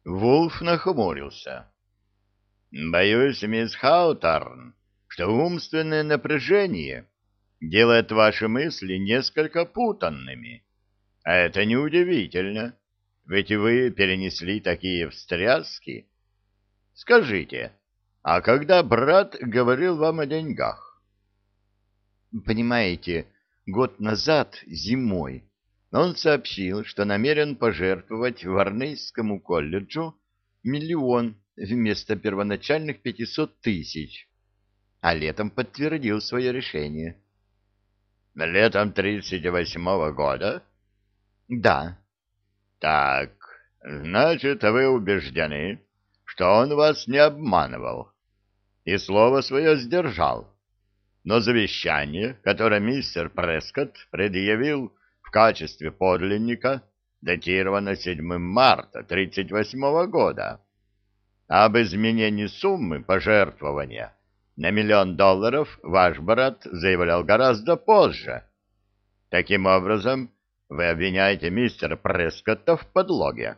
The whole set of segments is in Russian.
Вулф нахмурился. «Боюсь, мисс Хауторн, что умственное напряжение делает ваши мысли несколько путанными. А это неудивительно, ведь вы перенесли такие встряски. Скажите, а когда брат говорил вам о деньгах?» Понимаете, год назад, зимой, он сообщил, что намерен пожертвовать Варнейскому колледжу 1 000 000 вместо первоначальных 500 000, а летом подтвердил свое решение. «Летом 38-го года?» Да, «Так, значит, вы убеждены, что он вас не обманывал и слово свое сдержал. Но завещание, которое мистер Прескотт предъявил в качестве подлинника, датировано 7 марта 38-го года. Об изменении суммы пожертвования на $1 000 000 ваш брат заявлял гораздо позже. Таким образом, вы обвиняете мистера Прескотта в подлоге».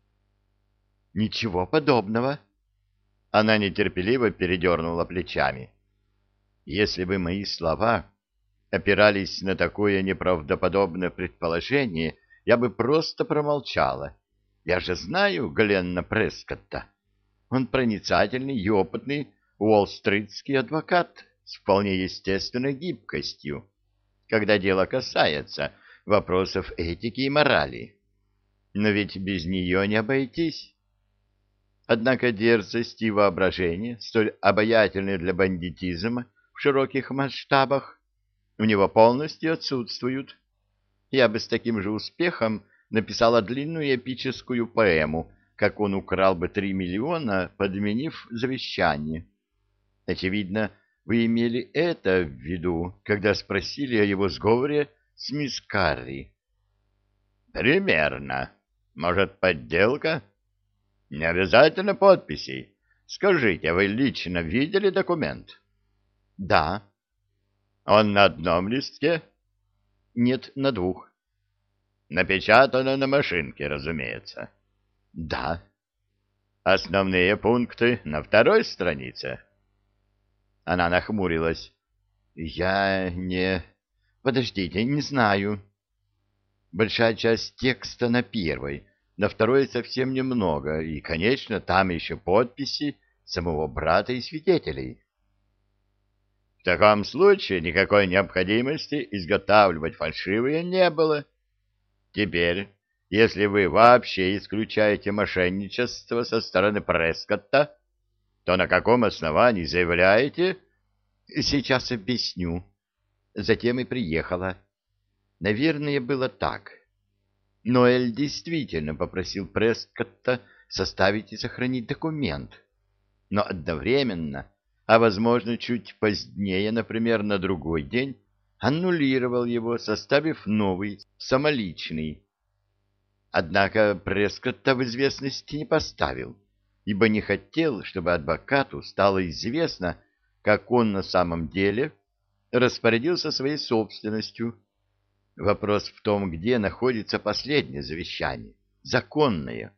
ничего подобного. Она нетерпеливо передернула плечами. Если бы мои слова опирались на такое неправдоподобное предположение, я бы просто промолчала. Я же знаю Гленна Прескотта. Он проницательный и опытный уолл-стритский адвокат с вполне естественной гибкостью, когда дело касается вопросов этики и морали. Но ведь без нее не обойтись. Однако дерзость и воображение, столь обаятельные для бандитизма в широких масштабах, у него полностью отсутствуют. Я бы с таким же успехом написала длинную эпическую поэму, как он украл бы 3 000 000, подменив завещание. Очевидно, вы имели это в виду, когда спросили о его сговоре с мисс Карри. «Примерно. Может, подделка? Не обязательно подписей. Скажите, вы лично видели документ?» Да. «Он на одном листке?» Нет, на 2. «Напечатано на машинке, разумеется». Да. «Основные пункты на второй странице?» Она нахмурилась. Я не... Подождите, не знаю. Большая часть текста на первой, на второй совсем немного, и, конечно, там еще подписи самого брата и свидетелей. В таком случае никакой необходимости изготавливать фальшивые не было. Теперь, если вы вообще исключаете мошенничество со стороны Прескотта, то на каком основании заявляете... Сейчас объясню. Затем и приехала. Наверное, было так. Ноэль действительно попросил Прескотта составить и сохранить документ, но одновременно, а возможно чуть позднее, например, на другой день, аннулировал его, составив новый, самоличный. Однако Прескотта в известности не поставил, ибо не хотел, чтобы адвокату стало известно, как он на самом деле распорядился своей собственностью. Вопрос в том, где находится последнее завещание, законное.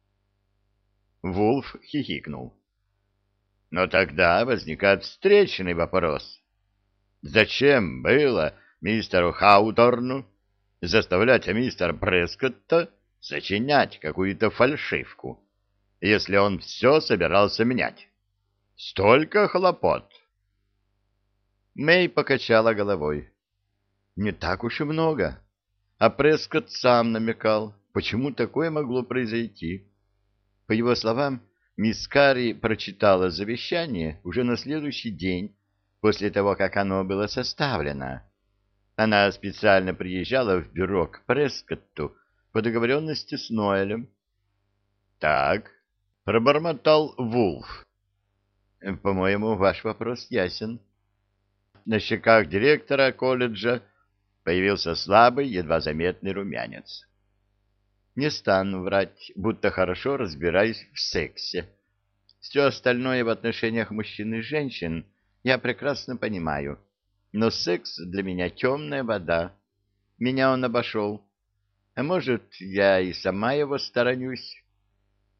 Вулф хихикнул. Но тогда возникает встречный вопрос. Зачем было мистеру Хауторну заставлять мистера Прескотта сочинять какую-то фальшивку, если он все собирался менять? Столько хлопот. Мэй покачала головой. Не так уж и много. А Прескотт сам намекал, почему такое могло произойти. По его словам, мисс Карри прочитала завещание уже на следующий день после того, как оно было составлено. Она специально приезжала в бюро к Прескотту по договоренности с Ноэлем. Так, пробормотал Вулф. По-моему, ваш вопрос ясен. На щеках директора колледжа появился слабый, едва заметный румянец. Не стану врать, будто хорошо разбираюсь в сексе. Все остальное в отношениях мужчин и женщин я прекрасно понимаю. Но секс для меня темная вода. Меня он обошел. А может, я и сама его сторонюсь.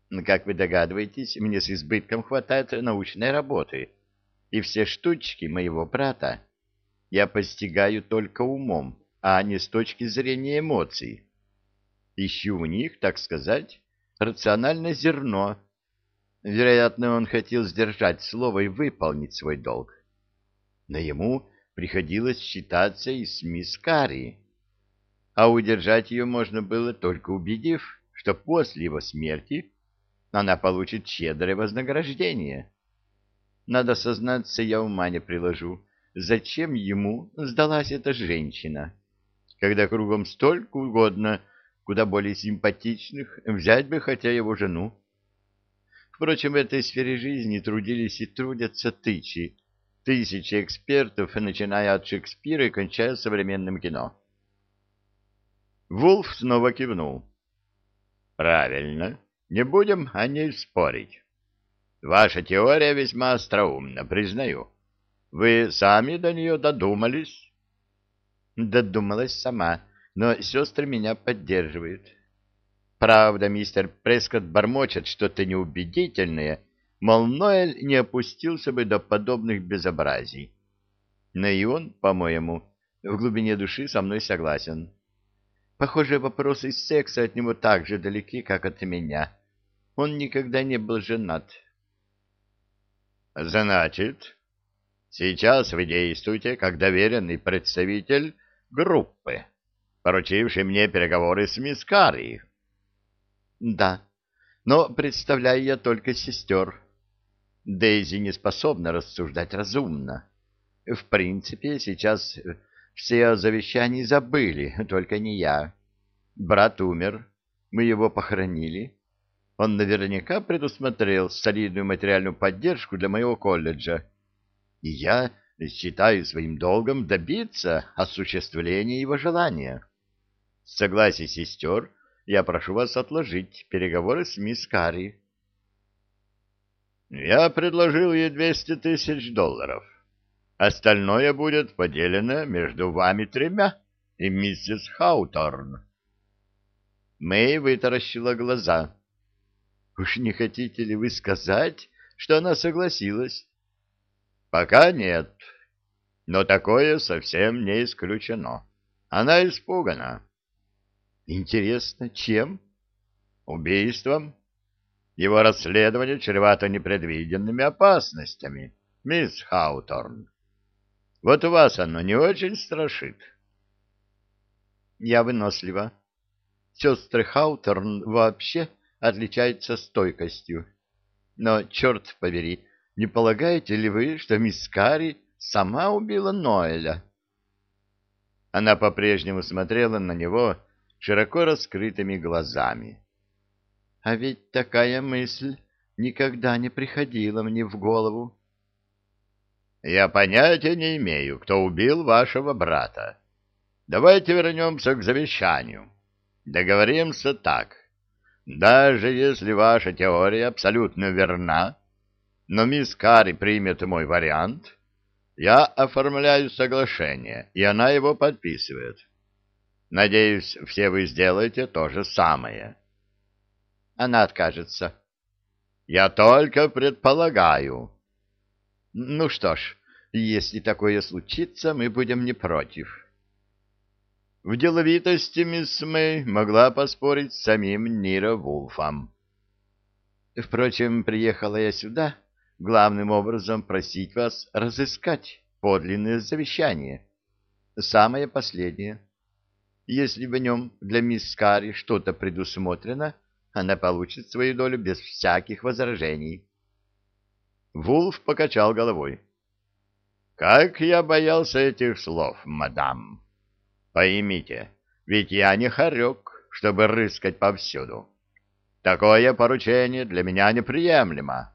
Как вы догадываетесь, мне с избытком хватает научной работы, и все штучки моего брата я постигаю только умом, а не с точки зрения эмоций. Ищу в них, так сказать, рациональное зерно. Вероятно, он хотел сдержать слово и выполнить свой долг. Но ему приходилось считаться и с мисс Карри, а удержать ее можно было только убедив, что после его смерти она получит щедрое вознаграждение. Надо сознаться, я ума не приложу, зачем ему сдалась эта женщина, когда кругом столько угодно, куда более симпатичных, взять бы хотя его жену. Впрочем, в этой сфере жизни трудились и трудятся тысячи экспертов, начиная от Шекспира и кончая современным кино. Вулф снова кивнул. «Правильно. Не будем о ней спорить. Ваша теория весьма остроумна, признаю. Вы сами до нее додумались?» «Додумалась сама, но сестры меня поддерживают. Правда, мистер Прескотт бормочет что-то неубедительное, мол, Ноэль не опустился бы до подобных безобразий. Но и он, по-моему, в глубине души со мной согласен. Похоже, вопросы секса от него так же далеки, как от меня. Он никогда не был женат». «Значит, сейчас вы действуете как доверенный представитель группы, поручивший мне переговоры с мисс Карри». «Да, но представляю я только сестер. Дейзи не способна рассуждать разумно. В принципе, сейчас все о завещании забыли, только не я. Брат умер, мы его похоронили. Он наверняка предусмотрел солидную материальную поддержку для моего колледжа. И я считаю своим долгом добиться осуществления его желания. С согласия сестер я прошу вас отложить переговоры с мисс Карри». «Я предложил ей $200,000. Остальное будет поделено между вами тремя и миссис Хауторн». Мэй вытаращила глаза. «Уж не хотите ли вы сказать, что она согласилась?» «Пока нет, но такое совсем не исключено. Она испугана». «Интересно, чем?» «Убийством. Его расследование чревато непредвиденными опасностями, мисс Хауторн. Вот вас оно не очень страшит?» «Я вынослива. Сестры Хауторн вообще отличаются стойкостью. Но, черт побери, не полагаете ли вы, что мисс Карри сама убила Ноэля?» Она по-прежнему смотрела на него широко раскрытыми глазами. «А ведь такая мысль никогда не приходила мне в голову». «Я понятия не имею, кто убил вашего брата. Давайте вернемся к завещанию. Договоримся так. Даже если ваша теория абсолютно верна, но мисс Карри примет мой вариант, я оформляю соглашение, и она его подписывает. Надеюсь, все вы сделаете то же самое». Она откажется. «Я только предполагаю». «Ну что ж, если такое случится, мы будем не против». В деловитости мисс Мэй могла поспорить с самим Ниро Вулфом. «Впрочем, приехала я сюда главным образом просить вас разыскать подлинное завещание, самое последнее. Если в нем для мисс Карри что-то предусмотрено, она получит свою долю без всяких возражений». Вулф покачал головой. «Как я боялся этих слов, мадам! Поймите, ведь я не хорек, чтобы рыскать повсюду. Такое поручение для меня неприемлемо».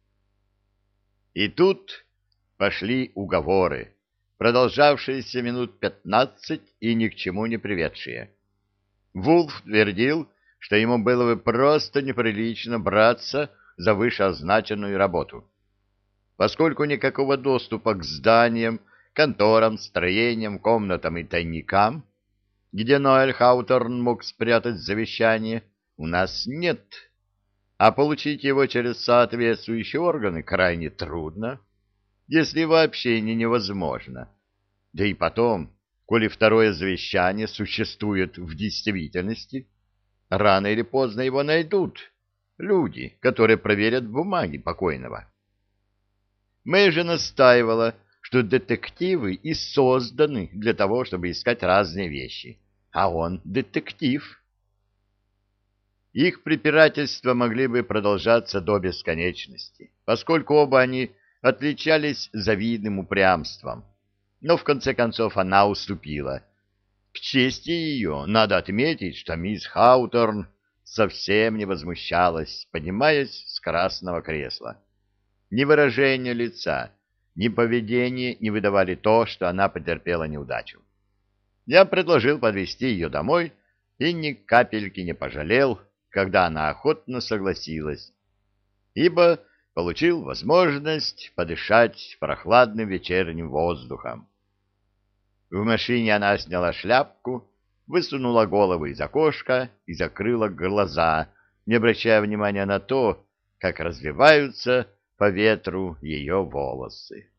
И тут пошли уговоры, продолжавшиеся минут 15 и ни к чему не приведшие. Вулф твердил, что ему было бы просто неприлично браться за вышеозначенную работу, поскольку никакого доступа к зданиям, конторам, строениям, комнатам и тайникам, где Ноэль Хауторн мог спрятать завещание, у нас нет. а получить его через соответствующие органы крайне трудно, если вообще не невозможно. Да и потом, коли второе завещание существует в действительности, рано или поздно его найдут люди, которые проверят бумаги покойного. Мэй же настаивала, что детективы и созданы для того, чтобы искать разные вещи, а он детектив. Их препирательства могли бы продолжаться до бесконечности, поскольку оба они отличались завидным упрямством. Но в конце концов она уступила. К чести ее надо отметить, что мисс Хауторн совсем не возмущалась, поднимаясь с красного кресла. Ни выражение лица, ни поведение не выдавали то, что она потерпела неудачу. Я предложил подвезти ее домой и ни капельки не пожалел, когда она охотно согласилась, ибо получил возможность подышать прохладным вечерним воздухом. В машине она сняла шляпку, высунула голову из окошка и закрыла глаза, не обращая внимания на то, как развиваются по ветру ее волосы.